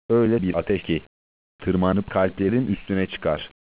Öyle bir ateş ki tırmanıp kalplerin üstüne çıkar.